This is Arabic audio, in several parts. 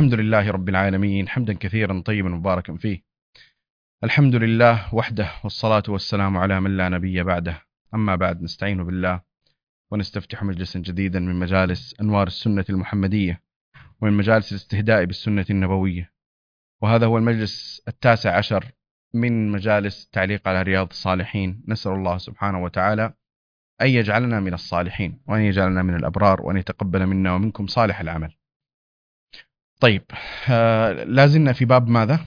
الحمد لله رب العالمين، حمدا كثيرا طيبا مباركا فيه. الحمد لله وحده، والصلاة والسلام على من لا نبي بعده. أما بعد، نستعين بالله ونستفتح مجلسا جديدا من مجالس أنوار السنة المحمدية، ومن مجالس الاستهداء بالسنة النبوية. وهذا هو المجلس 19 من مجالس تعليق على رياض الصالحين. نسأل الله سبحانه وتعالى أن يجعلنا من الصالحين، وأن يجعلنا من الأبرار، وأن يتقبل منا ومنكم صالح العمل. طيب، لازلنا في باب ماذا؟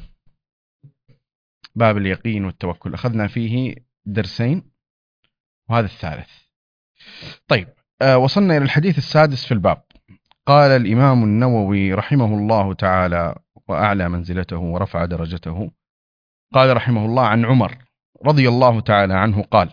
باب اليقين والتوكل. أخذنا فيه درسين وهذا الثالث. طيب، وصلنا إلى الحديث السادس في الباب. قال الإمام النووي رحمه الله تعالى وأعلى منزلته ورفع درجته، قال رحمه الله عن عمر رضي الله تعالى عنه قال: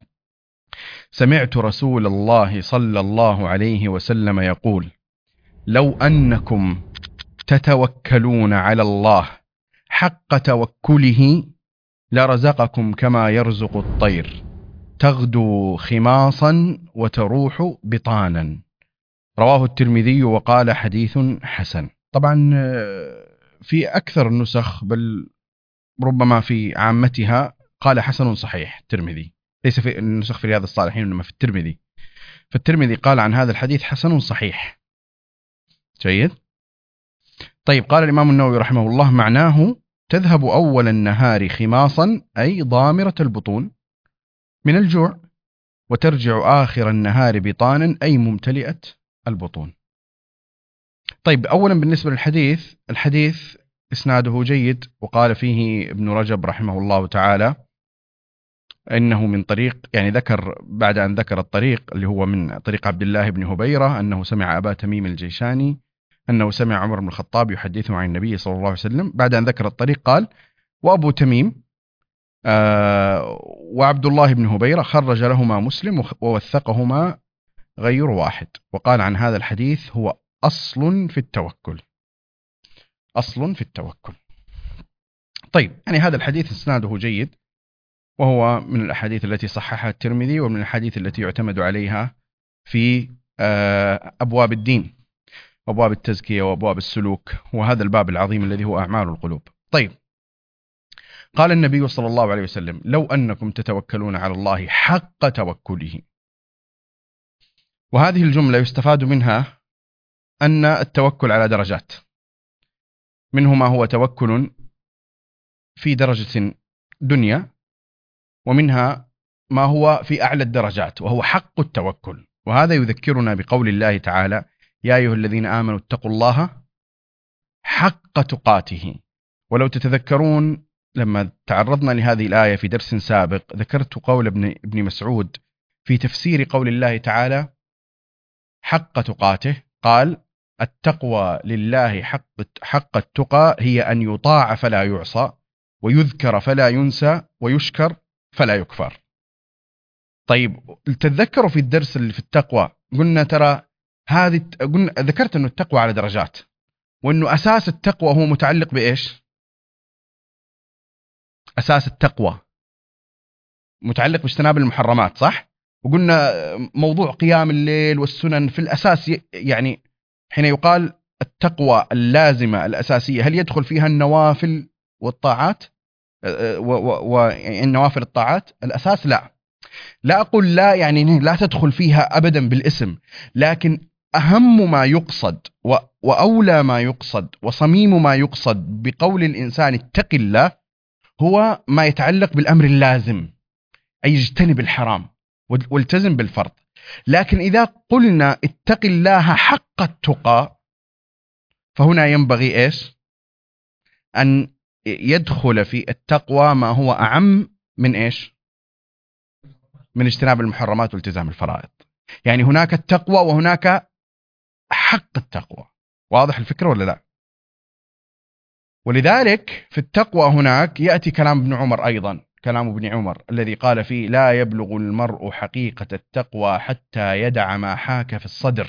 سمعت رسول الله صلى الله عليه وسلم يقول: لو أنكم تتوكلون على الله حق توكله لرزقكم كما يرزق الطير، تغدو خماصا وتروح بطانا. رواه الترمذي وقال حديث حسن. طبعا في أكثر النسخ، بل ربما في عامتها، قال حسن صحيح الترمذي، ليس في النسخ في رياض الصالحين إنما في الترمذي. فالترمذي قال عن هذا الحديث حسن صحيح. جيد. طيب، قال الإمام النووي رحمه الله: معناه تذهب أول النهار خماصا، أي ضامرة البطون من الجوع، وترجع آخر النهار بطانا، أي ممتلئة البطون. طيب، أولا بالنسبة للحديث، الحديث إسناده جيد، وقال فيه ابن رجب رحمه الله تعالى إنه من طريق، يعني ذكر بعد أن ذكر الطريق اللي هو من طريق عبد الله بن هبيرة أنه سمع أبا تميم الجيشاني أنه سمع عمر بن الخطاب يحدثه عن النبي صلى الله عليه وسلم. بعد أن ذكر الطريق قال: وأبو تميم وعبد الله بن هبيرة خرج لهما مسلم ووثقهما غير واحد. وقال عن هذا الحديث: هو أصل في التوكل. أصل في التوكل. طيب، يعني هذا الحديث إسناده جيد، وهو من الأحاديث التي صححها الترمذي، ومن الأحاديث التي يعتمد عليها في أبواب الدين، أبواب التزكية وأبواب السلوك، وهذا الباب العظيم الذي هو أعمال القلوب. طيب، قال النبي صلى الله عليه وسلم: لو أنكم تتوكلون على الله حق توكله. وهذه الجملة يستفاد منها أن التوكل على درجات، منه ما هو توكل في درجة دنيا، ومنها ما هو في أعلى الدرجات وهو حق التوكل. وهذا يذكرنا بقول الله تعالى: يا أيها الذين آمنوا اتقوا الله حق تقاته. ولو تتذكرون لما تعرضنا لهذه الآية في درس سابق، ذكرت قول ابن مسعود في تفسير قول الله تعالى حق تقاته، قال: التقوى لله حق التقى هي أن يطاع فلا يعصى، ويذكر فلا ينسى، ويشكر فلا يكفر. طيب، تتذكروا في الدرس اللي في التقوى قلنا ترى ذكرت أنه التقوى على درجات، وأنه أساس التقوى هو متعلق بإيش؟ أساس التقوى متعلق باجتناب المحرمات، صح؟ وقلنا موضوع قيام الليل والسنن في الأساس، يعني حين يقال التقوى اللازمة الأساسية، هل يدخل فيها النوافل والطاعات والنوافل الطاعات؟ الأساس لا أقول لا، يعني لا تدخل فيها أبدا بالاسم، لكن أهم ما يقصد وأولى ما يقصد وصميم ما يقصد بقول الإنسان اتق الله هو ما يتعلق بالأمر اللازم، أي يجتنب الحرام والتزم بالفرض. لكن إذا قلنا اتق الله حق التقى، فهنا ينبغي إيش؟ أن يدخل في التقوى ما هو أعم من إيش؟ من اجتناب المحرمات والتزام الفرائض. يعني هناك التقوى وهناك حق التقوى. واضح الفكرة ولا لا؟ ولذلك في التقوى هناك يأتي كلام ابن عمر أيضا، كلام ابن عمر الذي قال فيه: لا يبلغ المرء حقيقة التقوى حتى يدع ما حاك في الصدر.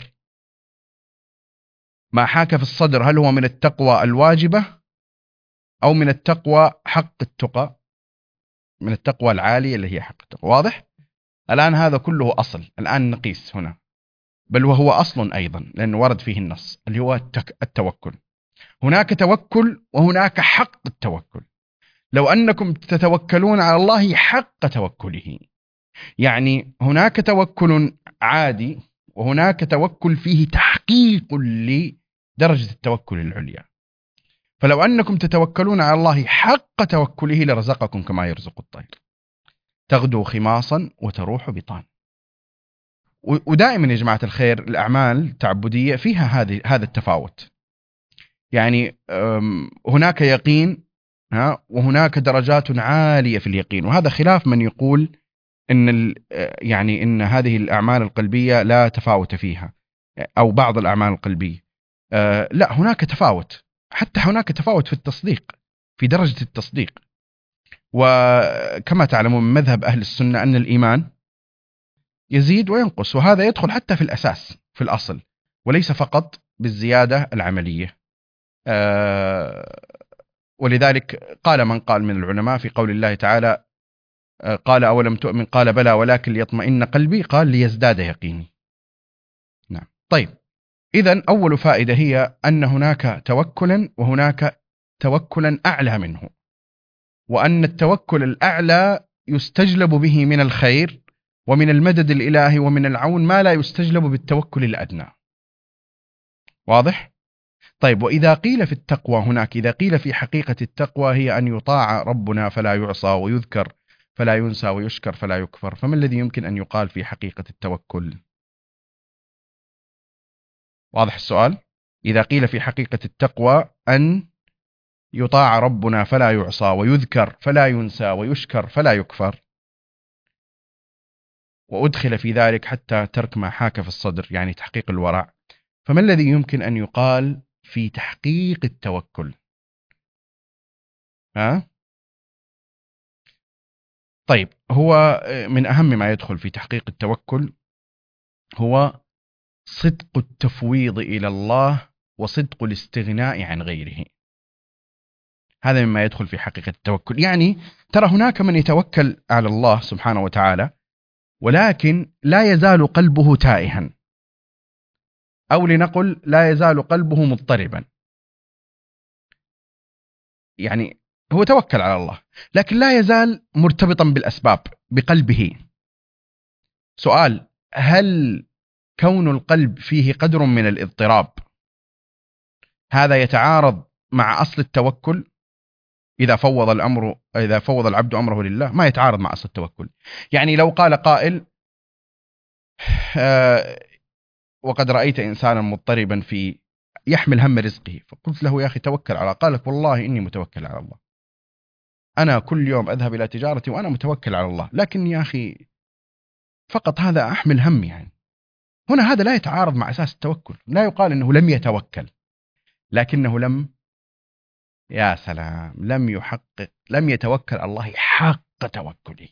ما حاك في الصدر هل هو من التقوى الواجبة أو من التقوى حق التقى؟ من التقوى العالية اللي هي حق التقوى. واضح؟ الآن هذا كله أصل، الآن نقيس هنا، بل وهو أصل أيضا لأنه ورد فيه النص اللي هو التوكل. هناك توكل وهناك حق التوكل. لو أنكم تتوكلون على الله حق توكله، يعني هناك توكل عادي وهناك توكل فيه تحقيق لدرجة التوكل العليا. فلو أنكم تتوكلون على الله حق توكله لرزقكم كما يرزق الطير، تغدو خماصا وتروح بطان. ودائما يا جماعة الخير الأعمال التعبدية فيها هذا التفاوت، يعني هناك يقين وهناك درجات عالية في اليقين، وهذا خلاف من يقول يعني إن هذه الأعمال القلبية لا تفاوت فيها، أو بعض الأعمال القلبية. لا، هناك تفاوت، حتى هناك تفاوت في التصديق، في درجة التصديق. وكما تعلمون من مذهب أهل السنة أن الإيمان يزيد وينقص، وهذا يدخل حتى في الأساس، في الأصل، وليس فقط بالزيادة العملية. ولذلك قال من قال من العلماء في قول الله تعالى قال أولم تؤمن قال بلى ولكن ليطمئن قلبي قال ليزداد يقيني. نعم. طيب، إذن أول فائدة هي أن هناك توكلا وهناك توكلا أعلى منه، وأن التوكل الأعلى يستجلب به من الخير ومن المدد الإلهي ومن العون ما لا يستجلب بالتوكل الأدنى. واضح؟ طيب، وإذا قيل في التقوى هناك، إذا قيل في حقيقة التقوى هي أن يطاع ربنا فلا يعصى ويذكر فلا ينسى ويشكر فلا يكفر، فما الذي يمكن أن يقال في حقيقة التوكل؟ واضح السؤال؟ إذا قيل في حقيقة التقوى أن يطاع ربنا فلا يعصى ويذكر فلا ينسى ويشكر فلا يكفر، وأدخل في ذلك حتى ترك ما حاك في الصدر، يعني تحقيق الورع، فما الذي يمكن أن يقال في تحقيق التوكل؟ طيب، هو من أهم ما يدخل في تحقيق التوكل هو صدق التفويض إلى الله وصدق الاستغناء عن غيره. هذا مما يدخل في حقيقة التوكل. يعني ترى هناك من يتوكل على الله سبحانه وتعالى ولكن لا يزال قلبه تائها، أو لنقل لا يزال قلبه مضطربا. يعني هو توكل على الله لكن لا يزال مرتبطا بالأسباب بقلبه. سؤال: هل كون القلب فيه قدر من الاضطراب هذا يتعارض مع أصل التوكل؟ إذا فوض العبد أمره لله ما يتعارض مع أصل التوكل. يعني لو قال قائل وقد رأيت إنسانا مضطربا يحمل هم رزقه، فقلت له يا أخي توكل على، قال لك والله إني متوكل على الله، أنا كل يوم أذهب إلى تجارتي وأنا متوكل على الله، لكن يا أخي فقط هذا أحمل هم. يعني هنا هذا لا يتعارض مع أساس التوكل. لا يقال أنه لم يتوكل، لكنه يا سلام، لم يتوكل على الله حق توكله.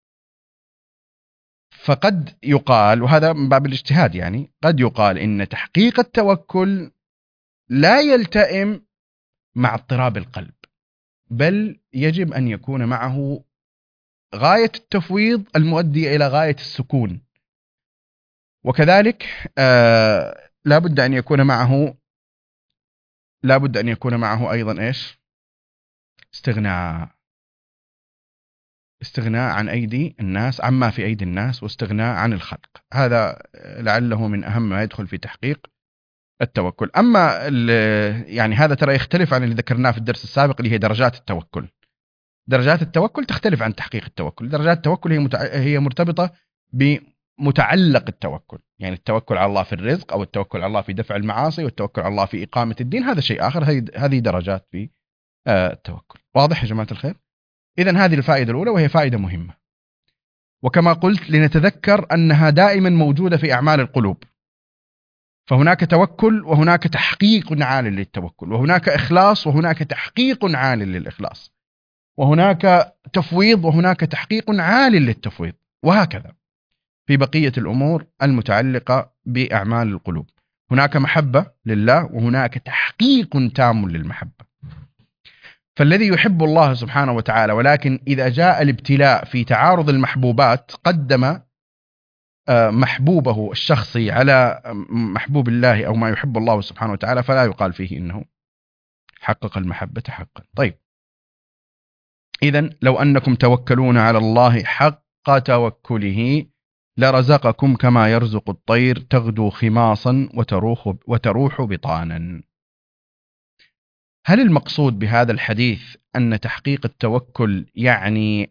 فقد يقال، وهذا من باب الاجتهاد، يعني قد يقال إن تحقيق التوكل لا يلتئم مع اضطراب القلب، بل يجب أن يكون معه غاية التفويض المؤدية إلى غاية السكون، وكذلك لا بد أن يكون معه أيضا إيش؟ استغناء عن أيدي الناس عما في أيدي الناس، واستغناء عن الخلق. هذا لعله من أهم ما يدخل في تحقيق التوكل. أما يعني هذا ترى يختلف عن اللي ذكرناه في الدرس السابق اللي هي درجات التوكل. درجات التوكل تختلف عن تحقيق التوكل. درجات التوكل هي مرتبطة بمتعلق التوكل، يعني التوكل على الله في الرزق، أو التوكل على الله في دفع المعاصي، والتوكل على الله في إقامة الدين، هذا شيء آخر. هذه درجات في التوكل. واضح يا جماعة الخير؟ إذن هذه الفائدة الأولى، وهي فائدة مهمة، وكما قلت لنتذكر أنها دائما موجودة في أعمال القلوب. فهناك توكل وهناك تحقيق عال للتوكل، وهناك إخلاص وهناك تحقيق عال للإخلاص، وهناك تفويض وهناك تحقيق عال للتفويض، وهكذا في بقية الأمور المتعلقة بأعمال القلوب. هناك محبة لله وهناك تحقيق تام للمحبة. فالذي يحب الله سبحانه وتعالى، ولكن إذا جاء الابتلاء في تعارض المحبوبات قدم محبوبه الشخصي على محبوب الله أو ما يحب الله سبحانه وتعالى، فلا يقال فيه إنه حقق المحبة حقا. طيب، إذن لو أنكم توكلون على الله حق توكله لرزقكم كما يرزق الطير تغدو خماصا وتروح بطانا. هل المقصود بهذا الحديث أن تحقيق التوكل يعني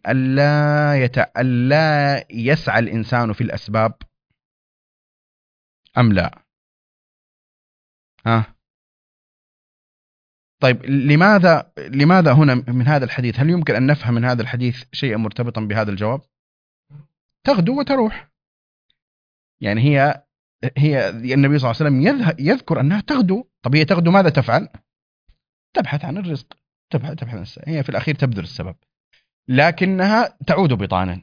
ألا يسعى الإنسان في الأسباب أم لا؟ طيب، لماذا هنا من هذا الحديث؟ هل يمكن أن نفهم من هذا الحديث شيئا مرتبطا بهذا الجواب؟ تغدو وتروح، يعني هي النبي صلى الله عليه وسلم يذكر أنها تغدو. طب هي تغدو ماذا تفعل؟ تبحث عن الرزق، تبحث عن السبب. هي في الأخير تبذل السبب، لكنها تعود بطانا.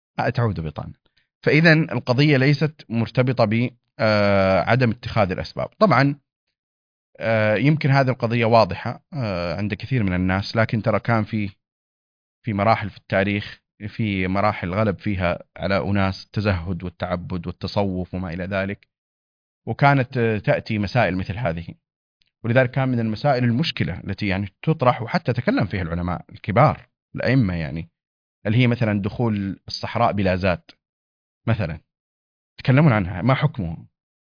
فإذا القضية ليست مرتبطة بعدم اتخاذ الأسباب. طبعا يمكن هذه القضية واضحة عند كثير من الناس، لكن ترى كان في مراحل في التاريخ، في مراحل غلب فيها على أناس التزهد والتعبد والتصوف وما إلى ذلك، وكانت تأتي مسائل مثل هذه. ولذلك كان من المسائل المشكلة التي يعني تطرح وحتى تكلم فيها العلماء الكبار الأئمة، يعني اللي هي مثلا دخول الصحراء بلا زاد مثلا، يتكلمون عنها ما حكمه.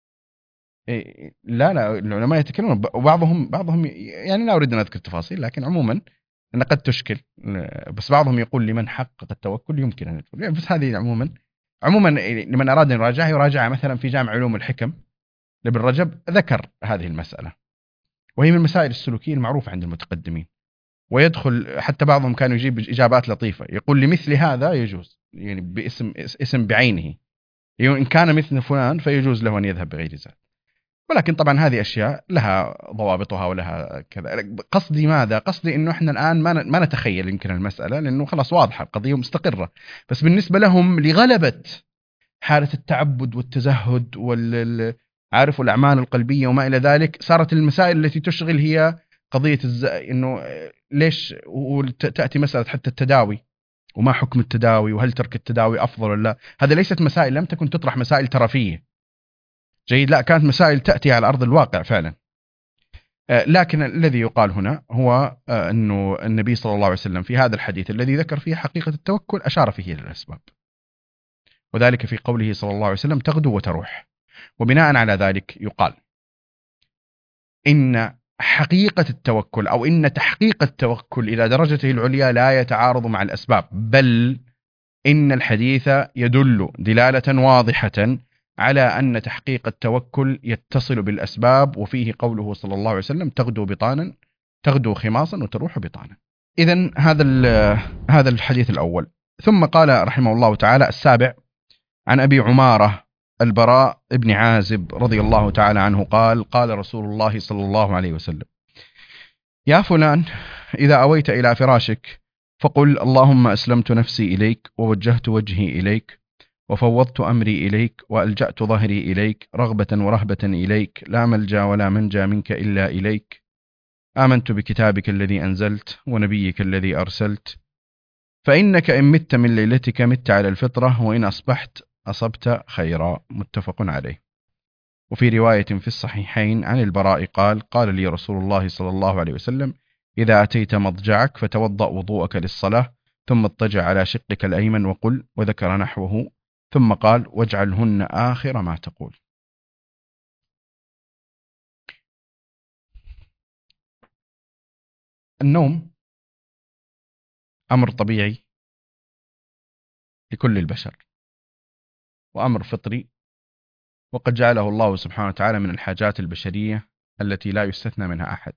لا العلماء يتكلمون، وبعضهم يعني لا أريد أن أذكر تفاصيل، لكن عموما أن قد تشكل، بس بعضهم يقول لمن حقق التوكل يمكن أن يدخل يعني. بس هذه عموما لمن أراد أن يراجع مثلا في جامع علوم الحكم لابن رجب، ذكر هذه المسألة، وهي من المسائل السلوكية المعروفة عند المتقدمين. ويدخل حتى بعضهم كانوا يجيب إجابات لطيفة، يقول لمثل هذا يجوز، يعني اسم بعينه، إن كان مثل فلان فيجوز له أن يذهب بغير زاد. ولكن طبعا هذه أشياء لها ضوابطها ولها كذا. قصدي ماذا؟ قصدي إنه إحنا الآن ما نتخيل يمكن المسألة، لأنه خلاص واضحة القضية مستقرة. بس بالنسبة لهم لغلبة حالة التعبد والتزهد عارف الأعمال القلبية وما إلى ذلك، صارت المسائل التي تشغل هي قضية إنه ليش تأتي مسألة حتى التداوي، وما حكم التداوي، وهل ترك التداوي أفضل ولا لا. هذا ليست مسائل، لم تكن تطرح مسائل ترفية جيد، لا كانت مسائل تأتي على أرض الواقع فعلا. لكن الذي يقال هنا هو أنه النبي صلى الله عليه وسلم في هذا الحديث الذي ذكر فيه حقيقة التوكل أشار فيه للأسباب، وذلك في قوله صلى الله عليه وسلم تغدو وتروح. وبناء على ذلك يقال إن حقيقة التوكل أو إن تحقيق التوكل إلى درجته العليا لا يتعارض مع الأسباب، بل إن الحديث يدل دلالة واضحة على أن تحقيق التوكل يتصل بالأسباب، وفيه قوله صلى الله عليه وسلم تغدو خماصا وتروح بطانا. إذن هذا الحديث الأول. ثم قال رحمه الله تعالى السابع: عن أبي عمارة البراء بن عازب رضي الله تعالى عنه قال: قال رسول الله صلى الله عليه وسلم: يا فلان، إذا أويت إلى فراشك فقل اللهم أسلمت نفسي إليك، ووجهت وجهي إليك، وفوضت أمري إليك، وألجأت ظهري إليك، رغبة ورهبة إليك، لا ملجأ ولا منجا منك إلا إليك. آمنت بكتابك الذي أنزلت ونبيك الذي أرسلت، فإنك إن مت من ليلتك مت على الفطرة، وإن أصبحت أصبت خيرا. متفق عليه. وفي رواية في الصحيحين عن البراء قال: قال لي رسول الله صلى الله عليه وسلم: إذا أتيت مضجعك فتوضأ وضوءك للصلاة، ثم اضطجع على شقك الأيمن وقل، وذكر نحوه، ثم قال: واجعلهن آخر ما تقول. النوم أمر طبيعي لكل البشر، وأمر فطري، وقد جعله الله سبحانه وتعالى من الحاجات البشرية التي لا يستثنى منها أحد.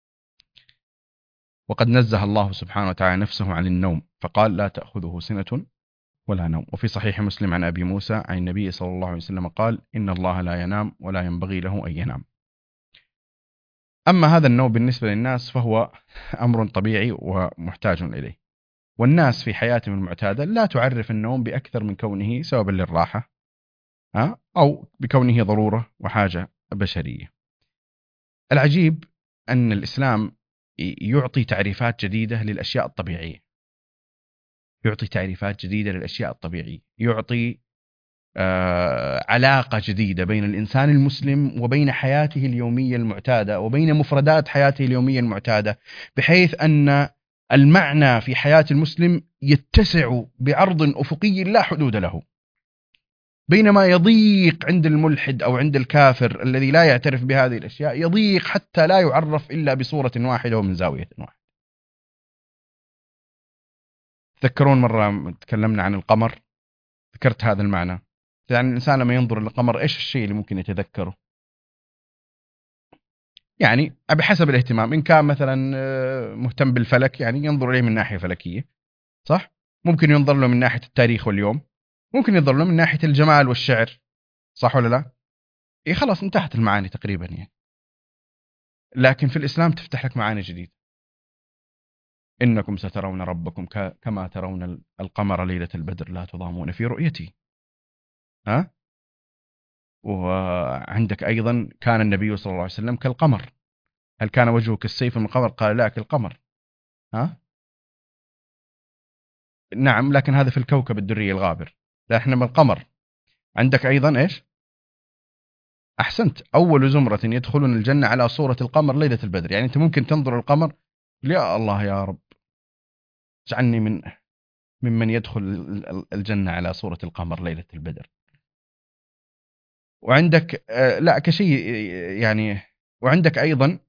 وقد نزه الله سبحانه وتعالى نفسه عن النوم فقال: لا تأخذه سنة ولا نوم. وفي صحيح مسلم عن أبي موسى عن النبي صلى الله عليه وسلم قال: إن الله لا ينام ولا ينبغي له أن ينام. أما هذا النوم بالنسبة للناس فهو أمر طبيعي ومحتاج إليه، والناس في حياتهم المعتادة لا تعرف النوم بأكثر من كونه سببا للراحة أو بكونه ضرورة وحاجة بشرية. العجيب أن الإسلام يعطي تعريفات جديدة للأشياء الطبيعية، يعطي علاقة جديدة بين الإنسان المسلم وبين حياته اليومية المعتادة وبين مفردات حياته اليومية المعتادة، بحيث أن المعنى في حياة المسلم يتسع بعرض أفقي لا حدود له، بينما يضيق عند الملحد أو عند الكافر الذي لا يعترف بهذه الأشياء، يضيق حتى لا يعرف إلا بصورة واحدة ومن زاوية واحدة. تذكرون مرة تكلمنا عن القمر، ذكرت هذا المعنى، يعني الإنسان لما ينظر للقمر إيش الشيء اللي ممكن يتذكره؟ يعني بحسب الاهتمام، إن كان مثلا مهتم بالفلك يعني ينظر إليه من ناحية فلكية، صح؟ ممكن ينظر له من ناحية التاريخ واليوم، ممكن ينظر له من ناحية الجمال والشعر، صح ولا لا؟ إيه خلاص انتهت المعاني تقريبا يعني. لكن في الإسلام تفتح لك معاني جديدة. إنكم سترون ربكم كما ترون القمر ليلة البدر لا تضامون في رؤيته. ها؟ وعندك أيضا كان النبي صلى الله عليه وسلم كالقمر. هل كان وجهه كالسيف من القمر؟ قال لا، كالقمر. ها؟ نعم، لكن هذا في الكوكب الدري الغابر، لا احنا من القمر. عندك أيضا إيش؟ أحسنت، أول زمرة يدخلون الجنة على صورة القمر ليلة البدر. يعني أنت ممكن تنظر القمر، يا الله يا رب اجعلني ممن يدخل الجنة على صورة القمر ليلة البدر. وعندك لا كشيء يعني. وعندك أيضا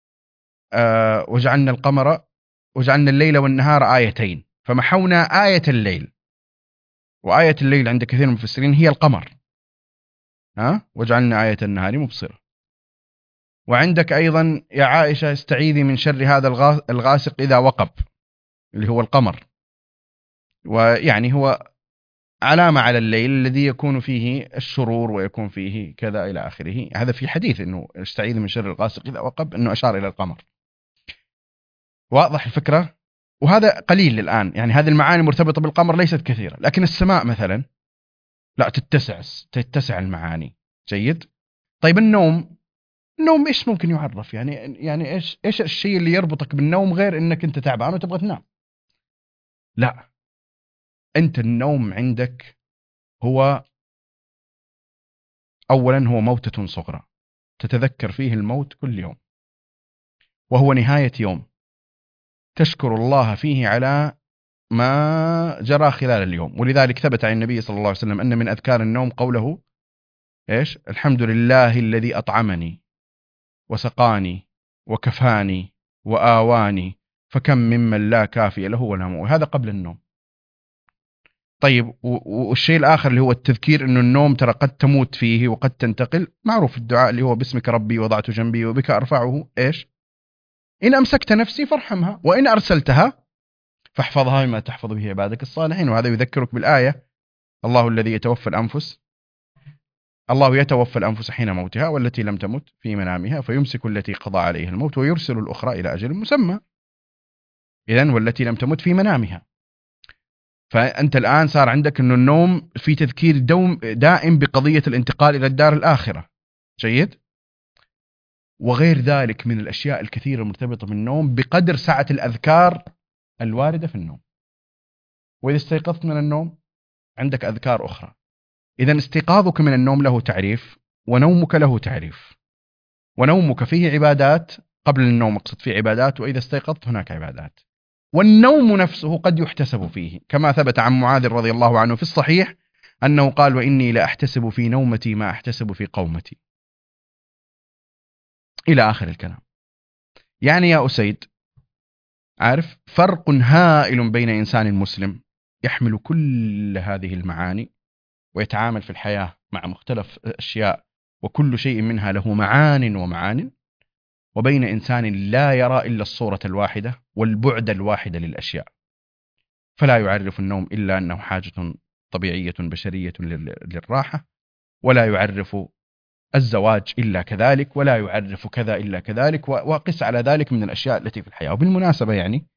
وجعلنا الليل والنهار آيتين فمحونا آية الليل. وآية الليل عند كثير من المفسرين هي القمر، وجعلنا آية النهار مبصرة. وعندك أيضا يا عائشة استعيذي من شر هذا الغاسق إذا وقب، اللي هو القمر، ويعني هو علامة على الليل الذي يكون فيه الشرور ويكون فيه كذا إلى آخره. هذا في حديث أنه استعيذ من شر الغاسق إذا وقب، أنه أشار إلى القمر. واضح الفكرة؟ وهذا قليل الآن، يعني هذه المعاني مرتبطة بالقمر ليست كثيرة، لكن السماء مثلا لا، تتسع المعاني. جيد. طيب النوم إيش ممكن يعرف؟ يعني إيش الشيء اللي يربطك بالنوم غير إنك أنت تعبان وتبغى تنام؟ لا، أنت النوم عندك هو أولا هو موتة صغرى تتذكر فيه الموت كل يوم، وهو نهاية يوم تشكر الله فيه على ما جرى خلال اليوم. ولذلك ثبت عن النبي صلى الله عليه وسلم أن من أذكار النوم قوله إيش؟ الحمد لله الذي أطعمني وسقاني وكفاني وآواني فكم ممن لا كافي له ولا مؤوي. هذا قبل النوم. طيب والشيء الآخر اللي هو التذكير أنه النوم ترى قد تموت فيه وقد تنتقل. معروف الدعاء اللي هو باسمك ربي وضعت جنبي وبك أرفعه، إيش؟ إن أمسكت نفسي فارحمها وإن أرسلتها فاحفظها بما تحفظ به عبادك الصالحين. وهذا يذكرك بالآية الله يتوفى الأنفس حين موتها والتي لم تمت في منامها فيمسك التي قضى عليها الموت ويرسل الأخرى إلى أجل مسمى. إذن والتي لم تمت في منامها. فأنت الآن صار عندك أنه النوم في تذكير دائم بقضية الانتقال إلى الدار الآخرة. جيد. وغير ذلك من الأشياء الكثيرة المرتبطة بالنوم بقدر سعة الأذكار الواردة في النوم. وإذا استيقظت من النوم عندك أذكار أخرى. إذن استيقاظك من النوم له تعريف، ونومك له تعريف. ونومك فيه عبادات، قبل النوم أقصد فيه عبادات، وإذا استيقظت هناك عبادات. والنوم نفسه قد يحتسب فيه، كما ثبت عن معاذ رضي الله عنه في الصحيح أنه قال وإني لأحتسب في نومتي ما أحتسب في قومتي، إلى آخر الكلام. يعني يا أسيد، عارف فرق هائل بين إنسان مسلم يحمل كل هذه المعاني ويتعامل في الحياة مع مختلف أشياء وكل شيء منها له معان، وبين إنسان لا يرى إلا الصورة الواحدة والبعد الواحد للأشياء، فلا يعرف النوم إلا أنه حاجة طبيعية بشرية للراحة، ولا يعرف الزواج إلا كذلك، ولا يعرف كذا إلا كذلك، وقس على ذلك من الأشياء التي في الحياة. وبالمناسبة يعني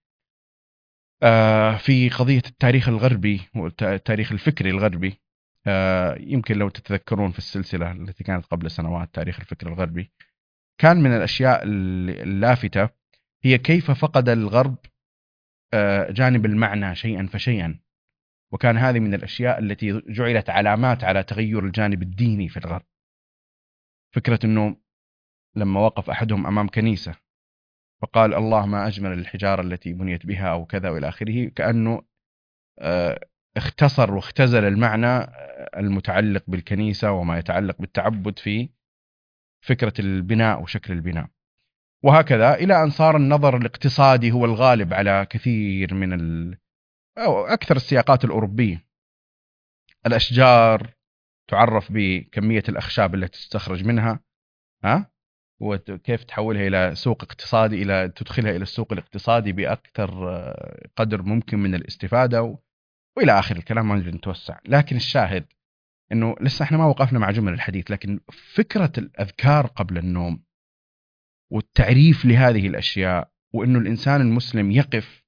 في قضية التاريخ الغربي والتاريخ الفكري الغربي، يمكن لو تتذكرون في السلسلة التي كانت قبل سنوات تاريخ الفكر الغربي، كان من الأشياء اللافتة هي كيف فقد الغرب جانب المعنى شيئا فشيئا. وكان هذه من الأشياء التي جعلت علامات على تغير الجانب الديني في الغرب. فكرة أنه لما وقف أحدهم أمام كنيسة فقال الله ما أجمل الحجارة التي بنيت بها أو كذا وإلى آخره، كأنه اختصر واختزل المعنى المتعلق بالكنيسة وما يتعلق بالتعبد في فكرة البناء وشكل البناء. وهكذا إلى أن صار النظر الاقتصادي هو الغالب على كثير من أو أكثر السياقات الأوروبية. الأشجار تعرف بكمية الأخشاب التي تستخرج منها، وكيف تحولها إلى سوق اقتصادي، إلى تدخلها إلى السوق الاقتصادي بأكثر قدر ممكن من الاستفادة وإلى آخر الكلام. ما نريد نتوسع، لكن الشاهد أنه لسه احنا ما وقفنا مع جمل الحديث، لكن فكرة الأذكار قبل النوم والتعريف لهذه الأشياء، وأنه الإنسان المسلم يقف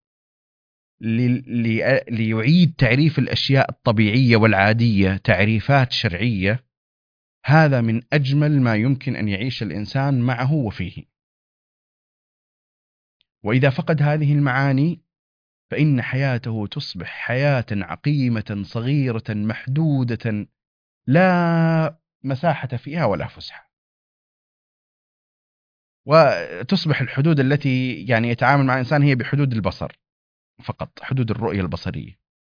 ليعيد تعريف الأشياء الطبيعية والعادية تعريفات شرعية، هذا من أجمل ما يمكن أن يعيش الإنسان معه وفيه. وإذا فقد هذه المعاني فإن حياته تصبح حياة عقيمة صغيرة محدودة لا مساحة فيها ولا فسحة، وتصبح الحدود التي يعني يتعامل مع الإنسان هي بحدود البصر فقط، حدود الرؤية البصرية.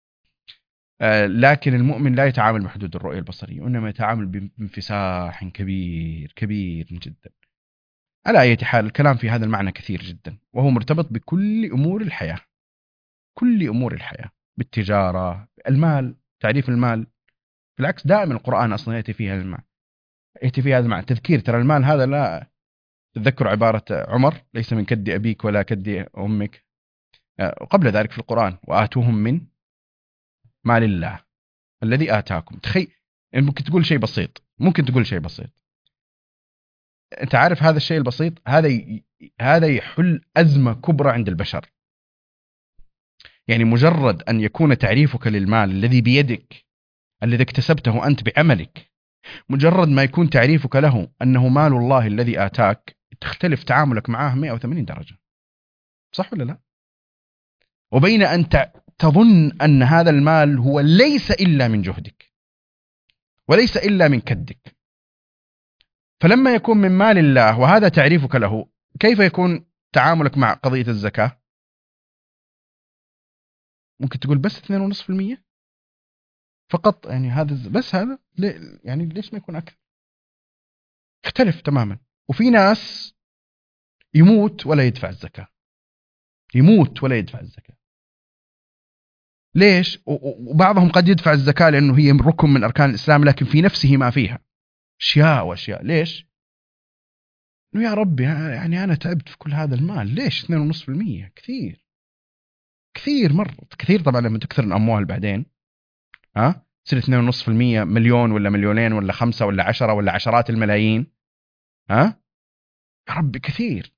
لكن المؤمن لا يتعامل بحدود الرؤية البصرية، وإنما يتعامل بانفساح كبير كبير جدا. على أي حال الكلام في هذا المعنى كثير جدا، وهو مرتبط بكل أمور الحياة، كل أمور الحياة، بالتجارة، المال، تعريف المال. بالعكس دائما القرآن أصلا يأتي فيها المال، يأتي فيها هذا المعنى تذكير. ترى المال هذا لا تذكر عبارة عمر ليس من كد أبيك ولا كد أمك، وقبل ذلك في القرآن وآتوهم من مال الله الذي آتاكم. تخيل ممكن تقول شيء بسيط، ممكن تقول شيء بسيط، أنت عارف هذا الشيء البسيط هذا يحل أزمة كبرى عند البشر. يعني مجرد أن يكون تعريفك للمال الذي بيدك الذي اكتسبته أنت بعملك، مجرد ما يكون تعريفك له أنه مال الله الذي آتاك، تختلف تعاملك معه 180 درجة. صح ولا لا؟ وبين أن تظن أن هذا المال هو ليس إلا من جهدك وليس إلا من كدك، فلما يكون من مال الله وهذا تعريفك له، كيف يكون تعاملك مع قضية الزكاة؟ ممكن تقول بس 2.5% فقط، يعني هذا بس، هذا يعني ليش ما يكون أكثر؟ اختلف تماما. وفي ناس يموت ولا يدفع الزكاة، يموت ولا يدفع الزكاة. ليش؟ وبعضهم قد يدفع الزكاة لأنه هي ركن من أركان الإسلام، لكن في نفسه ما فيها أشياء وأشياء. ليش؟ إنه يا ربي يعني أنا تعبت في كل هذا المال، ليش 2.5%؟ كثير كثير مرة كثير. طبعا لما تكثر الأموال بعدين تصير 2.5%، مليون ولا مليونين ولا 5 ولا 10 ولا عشرات الملايين، يا ربي كثير.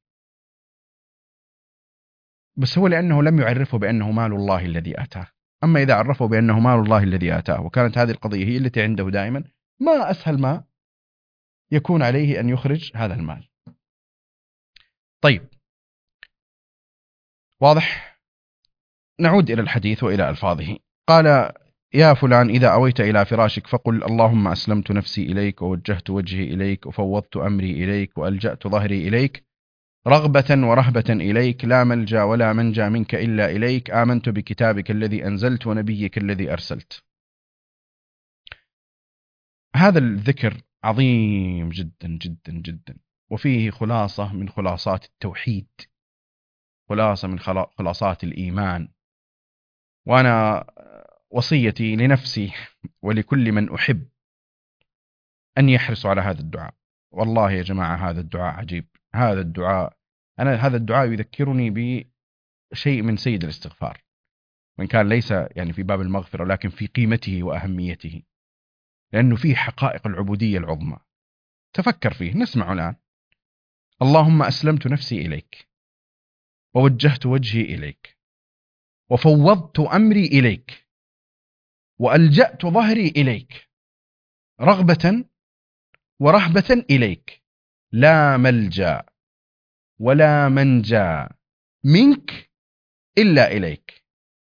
بس هو لأنه لم يعرفه بأنه مال الله الذي آتاه. أما إذا عرفه بأنه مال الله الذي آتاه وكانت هذه القضية هي التي عنده دائما، ما أسهل ما يكون عليه أن يخرج هذا المال. طيب واضح؟ نعود إلى الحديث وإلى ألفاظه. قال يا فلان إذا أويت إلى فراشك فقل اللهم أسلمت نفسي إليك ووجهت وجهي إليك وفوضت أمري إليك وألجأت ظهري إليك رغبة ورهبة إليك، لا ملجأ ولا منجا منك إلا إليك، آمنت بكتابك الذي أنزلت ونبيك الذي أرسلت. هذا الذكر عظيم جدا جدا جدا، وفيه خلاصة من خلاصات التوحيد، خلاصة من خلاصات الإيمان. وأنا وصيتي لنفسي ولكل من أحب أن يحرصوا على هذا الدعاء. والله يا جماعة هذا الدعاء عجيب. هذا الدعاء يذكرني بشيء من سيد الاستغفار، وإن كان ليس يعني في باب المغفرة، لكن في قيمته وأهميته، لأنه فيه حقائق العبودية العظمى. تفكر فيه، نسمع الآن. اللهم أسلمت نفسي إليك ووجهت وجهي إليك وفوضت أمري إليك وألجأت ظهري إليك رغبة ورهبة إليك، لا ملجأ ولا منجا منك إلا إليك،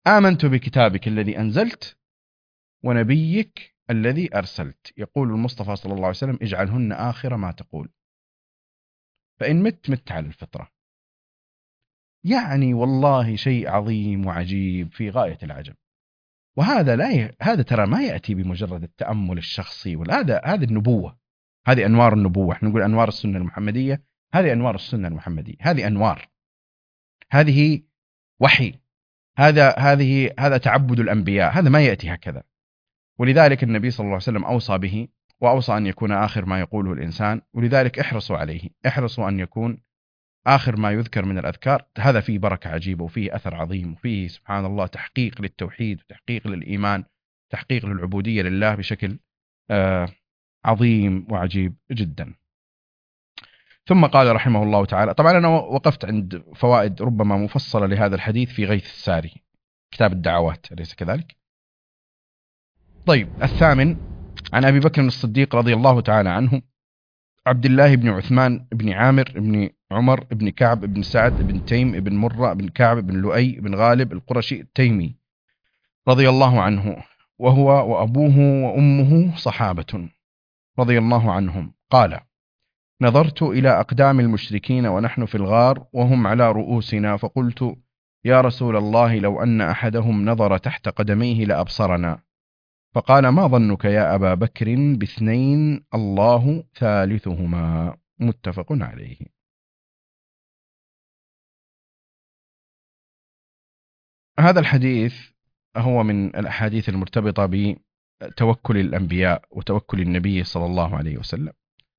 آمنت بكتابك الذي أنزلت ونبيك الذي أرسلت. يقول المصطفى صلى الله عليه وسلم اجعلهن آخر ما تقول، فإن مت على الفطرة. يعني والله شيء عظيم وعجيب في غاية العجب. وهذا هذا ترى ما يأتي بمجرد التأمل الشخصي، هذه النبوة، هذه أنوار النبوة. احنا نقول أنوار السنة المحمدية، هذه أنوار السنة المحمدية، هذه أنوار، هذه وحي، هذا تعبد الأنبياء، هذا ما يأتي هكذا. ولذلك النبي صلى الله عليه وسلم أوصى به، وأوصى أن يكون آخر ما يقوله الإنسان. ولذلك احرصوا عليه، احرصوا أن يكون آخر ما يذكر من الأذكار. هذا فيه بركة عجيبة، وفيه أثر عظيم، وفيه سبحان الله تحقيق للتوحيد وتحقيق للإيمان، تحقيق للعبودية لله بشكل عظيم وعجيب جدا. ثم قال رحمه الله تعالى، طبعا أنا وقفت عند فوائد ربما مفصلة لهذا الحديث في غيث الساري، كتاب الدعوات، أليس كذلك؟ طيب، الثامن عن أبي بكر الصديق رضي الله تعالى عنه، عبد الله بن عثمان بن عامر بن عمر بن كعب بن سعد بن تيم بن مرة بن كعب بن لؤي بن غالب القرشي التيمي رضي الله عنه، وهو وأبوه وأمه صحابة رضي الله عنهم، قال: نظرت إلى أقدام المشركين ونحن في الغار وهم على رؤوسنا، فقلت: يا رسول الله، لو أن أحدهم نظر تحت قدميه لأبصرنا. فقال: ما ظنك يا أبا بكر باثنين الله ثالثهما. متفق عليه. هذا الحديث هو من الأحاديث المرتبطة بتوكل الأنبياء وتوكل النبي صلى الله عليه وسلم.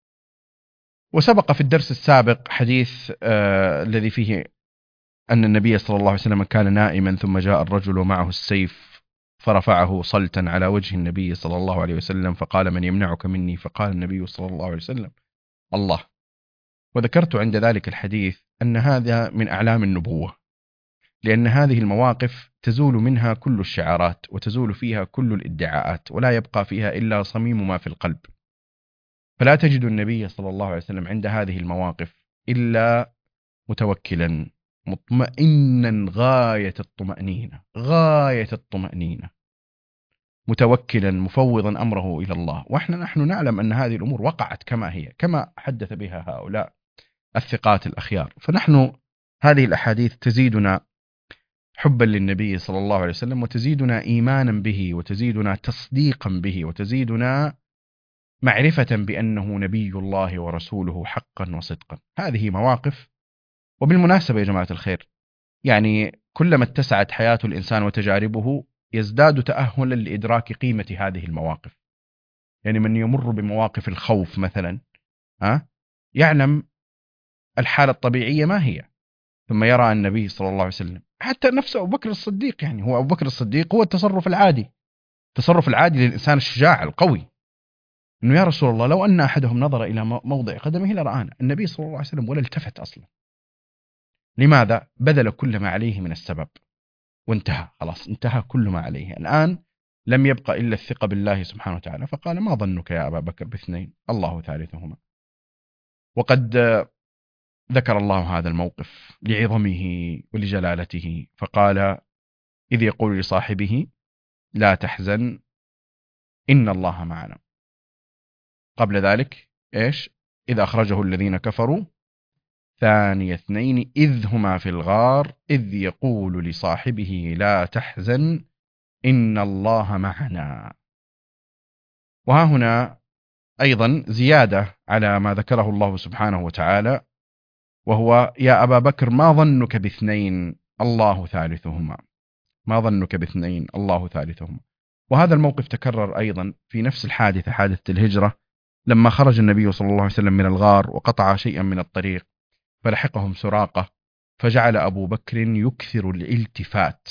وسبق في الدرس السابق حديث الذي فيه أن النبي صلى الله عليه وسلم كان نائما، ثم جاء الرجل معه السيف فرفعه صلتا على وجه النبي صلى الله عليه وسلم، فقال: من يمنعك مني؟ فقال النبي صلى الله عليه وسلم: الله. وذكرت عند ذلك الحديث أن هذا من أعلام النبوة، لأن هذه المواقف تزول منها كل الشعارات، وتزول فيها كل الادعاءات، ولا يبقى فيها إلا صميم ما في القلب. فلا تجد النبي صلى الله عليه وسلم عند هذه المواقف إلا متوكلا مطمئنا غاية الطمأنينة، غاية الطمأنينة، متوكلا مفوضا أمره إلى الله. نحن نعلم أن هذه الأمور وقعت كما هي، كما حدث بها هؤلاء الثقات الأخيار. فنحن هذه الأحاديث تزيدنا حبا للنبي صلى الله عليه وسلم، وتزيدنا إيمانا به، وتزيدنا تصديقا به، وتزيدنا معرفة بأنه نبي الله ورسوله حقا وصدقا. هذه مواقف. وبالمناسبة يا جماعة الخير، يعني كلما اتسعت حياة الإنسان وتجاربه يزداد تأهلا لإدراك قيمة هذه المواقف. يعني من يمر بمواقف الخوف مثلا يعلم الحالة الطبيعية ما هي، ثم يرى النبي صلى الله عليه وسلم. حتى نفسه أبو بكر الصديق، يعني هو أبو بكر الصديق هو التصرف العادي، التصرف العادي للإنسان الشجاع القوي، أنه يا رسول الله لو أن أحدهم نظر إلى موضع قدمه لرآنا. النبي صلى الله عليه وسلم ولا التفت أصلا. لماذا؟ بذل كل ما عليه من السبب وانتهى، خلاص انتهى كل ما عليه. الآن لم يبقى إلا الثقة بالله سبحانه وتعالى. فقال: ما ظنك يا أبا بكر باثنين الله ثالثهما. وقد ذكر الله هذا الموقف لعظمه ولجلالته، فقال: إذ يقول لصاحبه لا تحزن إن الله معنا. قبل ذلك إيش؟ إذ أخرجه الذين كفروا ثاني اثنين إذ هما في الغار إذ يقول لصاحبه لا تحزن إن الله معنا. وها هنا أيضا زيادة على ما ذكره الله سبحانه وتعالى، وهو: يا أبا بكر ما ظنك باثنين الله ثالثهما. ما ظنك باثنين الله ثالثهما. وهذا الموقف تكرر أيضا في نفس الحادثة، حادثة الهجرة، لما خرج النبي صلى الله عليه وسلم من الغار وقطع شيئا من الطريق، فلحقهم سراقة، فجعل أبو بكر يكثر الالتفات،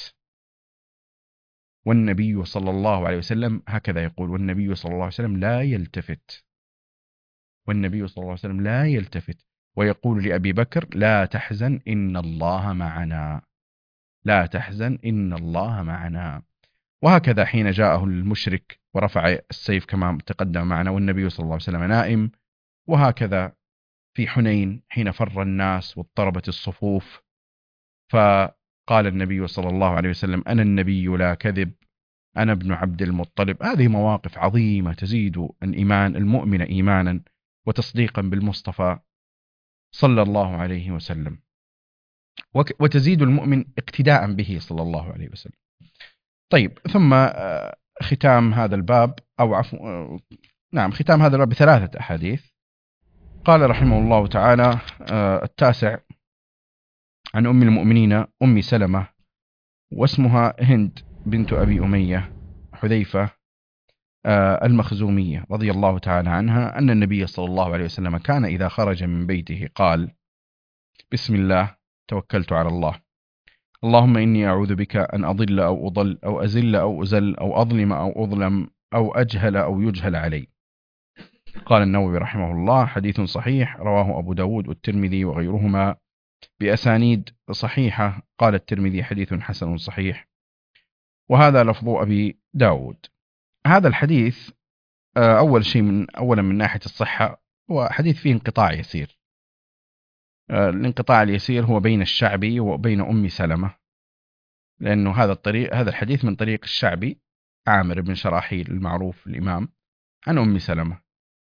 والنبي صلى الله عليه وسلم هكذا يقول: والنبي صلى الله عليه وسلم لا يلتفت. والنبي صلى الله عليه وسلم لا يلتفت، ويقول لأبي بكر: لا تحزن إن الله معنا، لا تحزن إن الله معنا. وهكذا حين جاءه المشرك ورفع السيف كما تقدم معنا والنبي صلى الله عليه وسلم نائم. وهكذا في حنين حين فر الناس واضطربت الصفوف، قال النبي صلى الله عليه وسلم: أنا النبي لا كذب، أنا ابن عبد المطلب. هذه مواقف عظيمة تزيد الإيمان المؤمن إيمانا وتصديقا بالمصطفى صلى الله عليه وسلم، وتزيد المؤمن اقتداء به صلى الله عليه وسلم. طيب، ثم ختام هذا الباب، أو نعم، ختام هذا الباب ب3 أحاديث. قال رحمه الله تعالى: 9 عن أم المؤمنين أم سلمة، واسمها هند بنت أبي أمية حذيفة المخزومية رضي الله تعالى عنها، أن النبي صلى الله عليه وسلم كان إذا خرج من بيته قال: بسم الله توكلت على الله، اللهم إني أعوذ بك أن أضل أو أضل أو أزل أو أزل أو أظلم أو أظلم أو أجهل أو يجهل علي. قال النووي رحمه الله: حديث صحيح، رواه أبو داود والترمذي وغيرهما بأسانيد صحيحة. قال الترمذي: حديث حسن صحيح، وهذا لفظ أبي داود. هذا الحديث أولا من ناحية الصحة، وحديث فيه انقطاع يسير. الانقطاع اليسير هو بين الشعبي وبين أم سلمة، لأنه هذا الحديث من طريق الشعبي عامر بن شراحيل المعروف الإمام عن أم سلمة،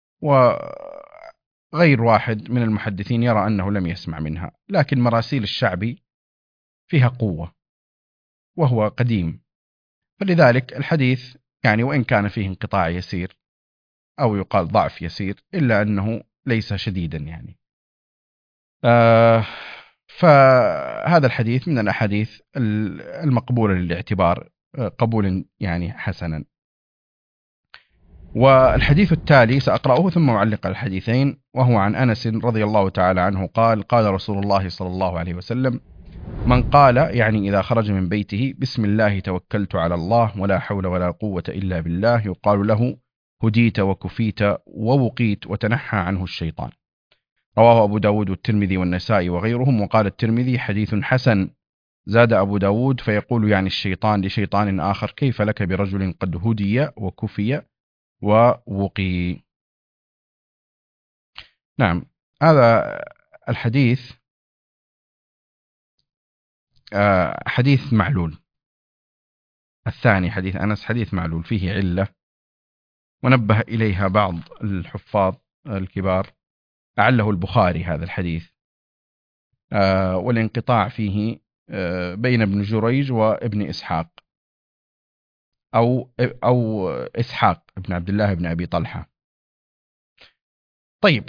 وغير واحد من المحدثين يرى أنه لم يسمع منها، لكن مراسيل الشعبي فيها قوة وهو قديم، فلذلك الحديث يعني وإن كان فيه انقطاع يسير أو يقال ضعف يسير، إلا أنه ليس شديدا يعني. فهذا الحديث من الأحاديث المقبولة للاعتبار قبولا يعني حسنا. والحديث التالي سأقرأه ثم أعلق الحديثين، وهو عن أنس رضي الله تعالى عنه قال: قال رسول الله صلى الله عليه وسلم: من قال، يعني إذا خرج من بيته: بسم الله توكلت على الله ولا حول ولا قوة إلا بالله، يقال له: هديت وكفيت ووقيت وتنحى عنه الشيطان. رواه أبو داود والترمذي والنسائي وغيرهم. وقال الترمذي: حديث حسن. زاد أبو داود: فيقول يعني الشيطان لشيطان آخر: كيف لك برجل قد هدي وكفي ووقي. نعم، هذا الحديث حديث معلول. الثاني حديث أنس حديث معلول فيه علة، ونبه إليها بعض الحفاظ الكبار، أعله البخاري هذا الحديث، والانقطاع فيه بين ابن جريج وابن إسحاق، أو إسحاق ابن عبد الله بن أبي طلحة. طيب،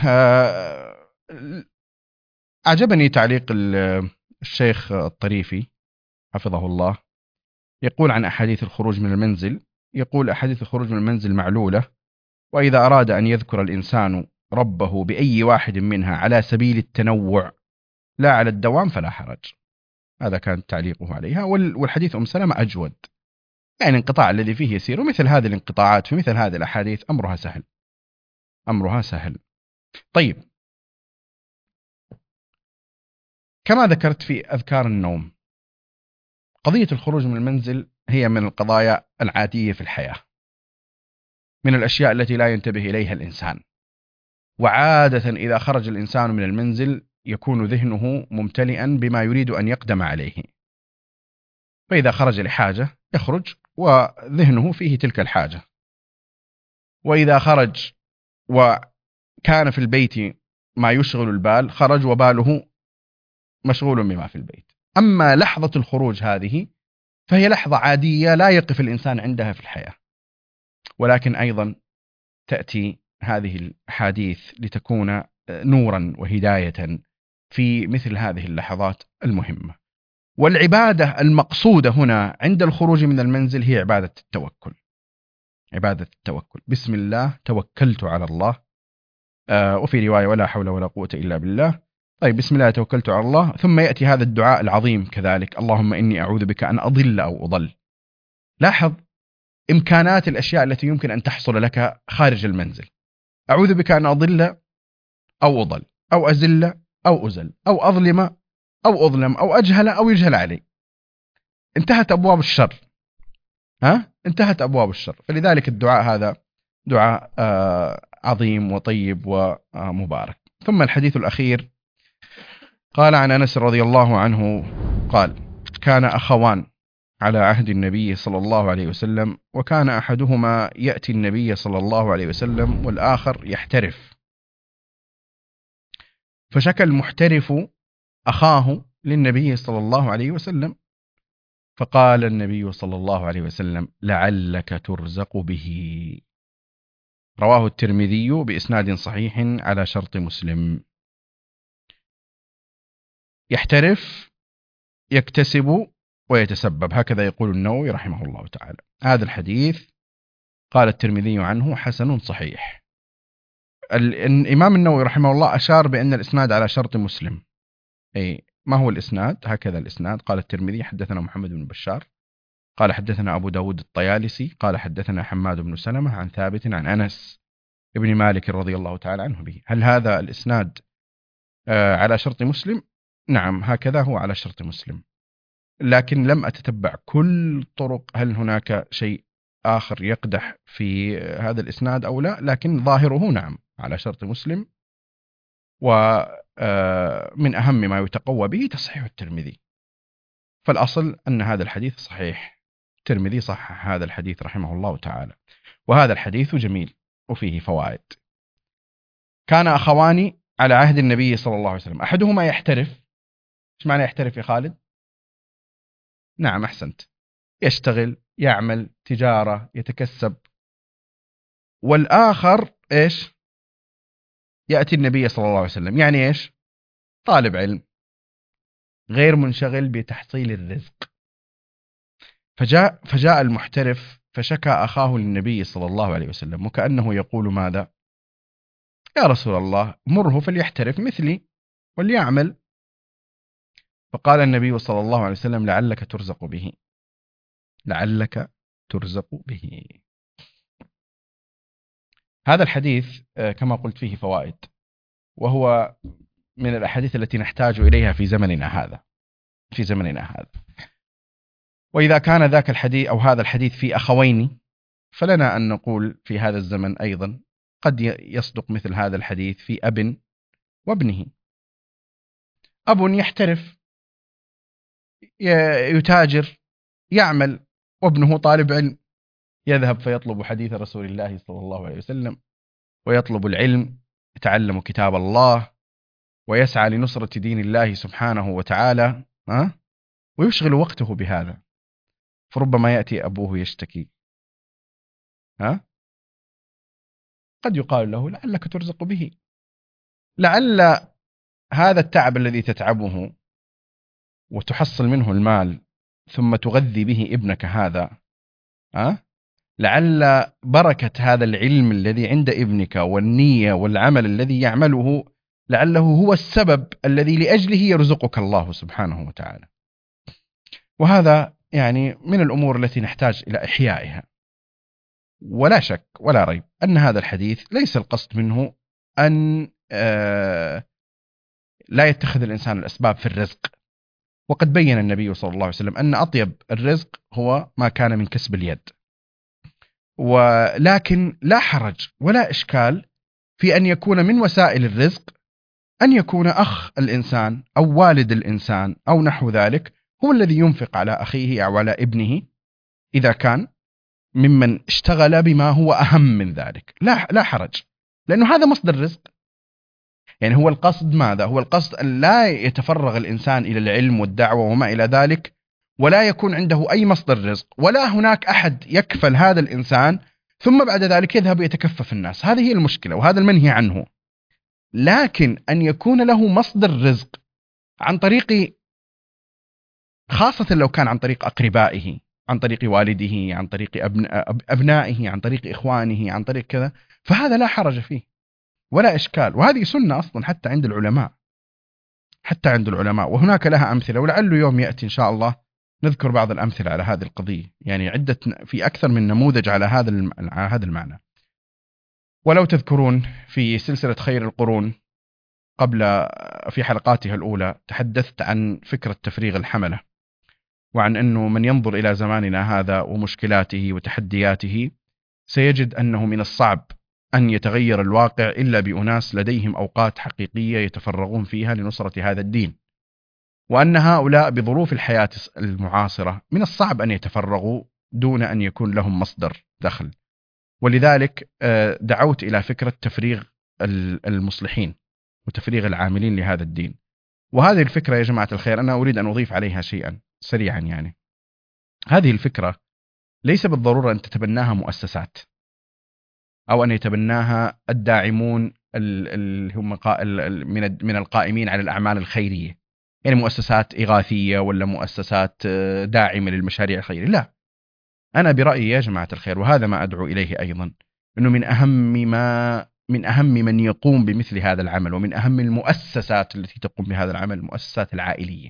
أعجبني تعليق الشيخ الطريفي حفظه الله، يقول عن أحاديث الخروج من المنزل، يقول: أحاديث الخروج من المنزل معلولة، وإذا أراد أن يذكر الإنسان ربه بأي واحد منها على سبيل التنوع لا على الدوام فلا حرج. هذا كان تعليقه عليها. والحديث أم سلمة أجود، يعني الانقطاع الذي فيه يسير، ومثل هذه الانقطاعات في مثل هذه الأحاديث أمرها سهل. طيب، كما ذكرت في أذكار النوم، قضية الخروج من المنزل هي من القضايا العادية في الحياة، من الأشياء التي لا ينتبه إليها الإنسان. وعادة إذا خرج الإنسان من المنزل يكون ذهنه ممتلئا بما يريد أن يقدم عليه، فإذا خرج لحاجة يخرج وذهنه فيه تلك الحاجة، وإذا خرج وكان في البيت ما يشغل البال خرج وباله مشغول بما في البيت. أما لحظة الخروج هذه فهي لحظة عادية لا يقف الإنسان عندها في الحياة، ولكن أيضا تأتي هذه الأحاديث لتكون نورا وهداية في مثل هذه اللحظات المهمة. والعبادة المقصودة هنا عند الخروج من المنزل هي عبادة التوكل. بسم الله توكلت على الله، وفي رواية: ولا حول ولا قوة إلا بالله. طيب، بسم الله توكلت على الله، ثم يأتي هذا الدعاء العظيم كذلك: اللهم إني أعوذ بك أن أضل أو أضل. لاحظ إمكانات الأشياء التي يمكن أن تحصل لك خارج المنزل. أعوذ بك أن أضل أو أضل أو أزل أو أزل أو أظلم أو أظلم أو أجهل أو يجهل علي. انتهت أبواب الشر. فلذلك الدعاء هذا دعاء عظيم وطيب ومبارك. ثم الحديث الأخير، قال عن أنس رضي الله عنه قال: كان أخوان على عهد النبي صلى الله عليه وسلم، وكان أحدهما يأتي النبي صلى الله عليه وسلم والآخر يحترف. فشكى المحترف أخاه للنبي صلى الله عليه وسلم، فقال النبي صلى الله عليه وسلم: لعلك ترزق به. رواه الترمذي بإسناد صحيح على شرط مسلم. يحترف، يكتسب ويتسبب، هكذا يقول النووي رحمه الله تعالى. هذا الحديث قال الترمذي عنه حسن صحيح. الإمام النووي رحمه الله أشار بأن الإسناد على شرط مسلم. أي ما هو الإسناد؟ هكذا الإسناد: قال الترمذي: حدثنا محمد بن بشار قال حدثنا أبو داود الطيالسي قال حدثنا حماد بن سلمة عن ثابت عن أنس ابن مالك رضي الله تعالى عنه به. هل هذا الإسناد على شرط مسلم؟ نعم، هكذا هو على شرط مسلم، لكن لم أتتبع كل طرق هل هناك شيء آخر يقدح في هذا الإسناد أو لا، لكن ظاهره نعم على شرط مسلم. ومن أهم ما يتقوى به تصحيح الترمذي، فالأصل أن هذا الحديث صحيح. الترمذي صحح هذا الحديث رحمه الله تعالى، وهذا الحديث جميل وفيه فوائد. كان أخوان على عهد النبي صلى الله عليه وسلم، أحدهما يحترف. إيش معنى يحترف يا خالد؟ نعم، أحسنت، يشتغل، يعمل تجارة، يتكسب. والآخر إيش؟ يأتي النبي صلى الله عليه وسلم، يعني إيش؟ طالب علم غير منشغل بتحصيل الرزق. فجاء المحترف فشكى أخاه للنبي صلى الله عليه وسلم، وكأنه يقول: ماذا؟ يا رسول الله، مره فليحترف مثلي وليعمل. فقال النبي صلى الله عليه وسلم: لعلك ترزق به، لعلك ترزق به. هذا الحديث كما قلت فيه فوائد، وهو من الأحاديث التي نحتاج إليها في زمننا هذا. وإذا كان ذاك الحديث أو هذا الحديث في أخوين، فلنا أن نقول في هذا الزمن أيضا قد يصدق مثل هذا الحديث في أب وابنه. أب يحترف، يتاجر، يعمل، وابنه طالب علم، يذهب فيطلب حديث رسول الله صلى الله عليه وسلم، ويطلب العلم، يتعلم كتاب الله، ويسعى لنصرة دين الله سبحانه وتعالى، ويشغل وقته بهذا. فربما يأتي أبوه يشتكي، قد يقال له: لعلك ترزق به، لعل هذا التعب الذي تتعبه وتحصل منه المال ثم تغذي به ابنك هذا، لعل بركة هذا العلم الذي عند ابنك والنية والعمل الذي يعمله لعله هو السبب الذي لأجله يرزقك الله سبحانه وتعالى. وهذا يعني من الأمور التي نحتاج إلى إحيائها. ولا شك ولا ريب أن هذا الحديث ليس القصد منه أن لا يتخذ الإنسان الأسباب في الرزق، وقد بين النبي صلى الله عليه وسلم أن أطيب الرزق هو ما كان من كسب اليد. ولكن لا حرج ولا إشكال في أن يكون من وسائل الرزق أن يكون أخ الإنسان أو والد الإنسان أو نحو ذلك هو الذي ينفق على أخيه أو على ابنه إذا كان ممن اشتغل بما هو أهم من ذلك. لا حرج، لأنه هذا مصدر رزق. يعني هو القصد ماذا؟ هو القصد أن لا يتفرغ الإنسان إلى العلم والدعوة وما إلى ذلك ولا يكون عنده أي مصدر رزق، ولا هناك أحد يكفل هذا الإنسان ثم بعد ذلك يذهب يتكفف الناس. هذه هي المشكلة وهذا المنهي عنه. لكن أن يكون له مصدر رزق عن طريق، خاصة لو كان عن طريق أقربائه، عن طريق والده، عن طريق أبنائه، عن طريق إخوانه، عن طريق كذا، فهذا لا حرج فيه ولا إشكال. وهذه سنة أصلا حتى عند العلماء، وهناك لها أمثلة، ولعله يوم يأتي إن شاء الله نذكر بعض الأمثلة على هذه القضية، يعني في أكثر من نموذج على هذا المعنى. ولو تذكرون في سلسلة خير القرون في حلقاتها الأولى تحدثت عن فكرة تفريغ الحملة، وعن أنه من ينظر إلى زماننا هذا ومشكلاته وتحدياته سيجد أنه من الصعب أن يتغير الواقع إلا بأناس لديهم أوقات حقيقية يتفرغون فيها لنصرة هذا الدين. وأن هؤلاء بظروف الحياة المعاصرة من الصعب أن يتفرغوا دون أن يكون لهم مصدر دخل. ولذلك دعوت إلى فكرة تفريغ المصلحين وتفريغ العاملين لهذا الدين. وهذه الفكرة يا جماعة الخير أنا أريد أن أضيف عليها شيئا سريعا. يعني هذه الفكرة ليس بالضرورة أن تتبناها مؤسسات أو أن يتبناها الداعمون اللي هم من القائمين على الأعمال الخيرية، يعني مؤسسات إغاثية ولا مؤسسات داعمة للمشاريع الخيرية. لا، أنا برأيي يا جماعة الخير، وهذا ما أدعو إليه أيضا، أنه من أهم من يقوم بمثل هذا العمل ومن أهم المؤسسات التي تقوم بهذا العمل المؤسسات العائلية،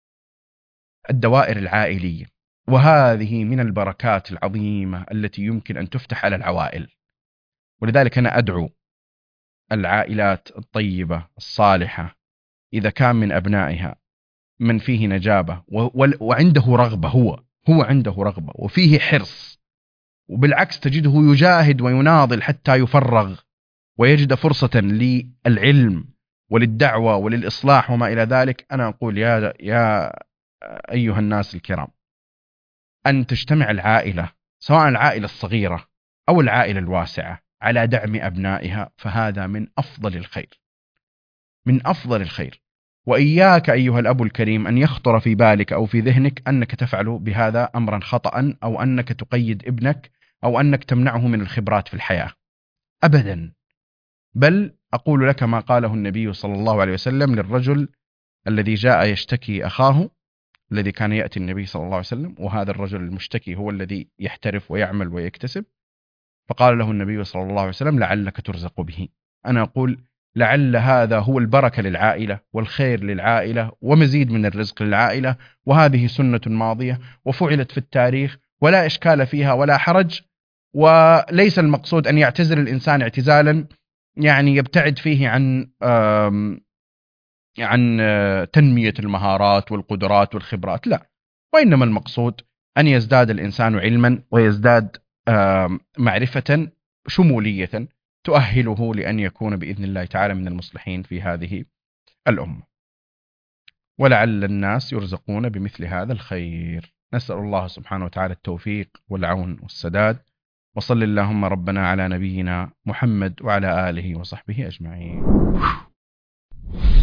الدوائر العائلية. وهذه من البركات العظيمة التي يمكن أن تفتح على العوائل. ولذلك أنا أدعو العائلات الطيبة الصالحة إذا كان من أبنائها من فيه نجابة وعنده رغبة، هو عنده رغبة وفيه حرص، وبالعكس تجده يجاهد ويناضل حتى يفرغ ويجد فرصة للعلم وللدعوة وللإصلاح وما إلى ذلك. أنا أقول يا أيها الناس الكرام، أن تجتمع العائلة، سواء العائلة الصغيرة أو العائلة الواسعة، على دعم أبنائها، فهذا من أفضل الخير، من أفضل الخير. وإياك أيها الأب الكريم أن يخطر في بالك أو في ذهنك أنك تفعل بهذا أمرا خطأ، أو أنك تقيد ابنك، أو أنك تمنعه من الخبرات في الحياة، أبدا. بل أقول لك ما قاله النبي صلى الله عليه وسلم للرجل الذي جاء يشتكي أخاه، الذي كان يأتي النبي صلى الله عليه وسلم، وهذا الرجل المشتكي هو الذي يحترف ويعمل ويكتسب. فقال له النبي صلى الله عليه وسلم: لعلك ترزق به. أنا أقول لعل هذا هو البركة للعائلة والخير للعائلة ومزيد من الرزق للعائلة، وهذه سنة ماضية وفعلت في التاريخ ولا إشكال فيها ولا حرج. وليس المقصود أن يعتزل الإنسان اعتزالا يعني يبتعد فيه عن تنمية المهارات والقدرات والخبرات، لا، وإنما المقصود أن يزداد الإنسان علما ويزداد معرفة شمولية تؤهله لأن يكون بإذن الله تعالى من المصلحين في هذه الأمة. ولعل الناس يرزقون بمثل هذا الخير. نسأل الله سبحانه وتعالى التوفيق والعون والسداد. وصل اللهم ربنا على نبينا محمد وعلى آله وصحبه أجمعين.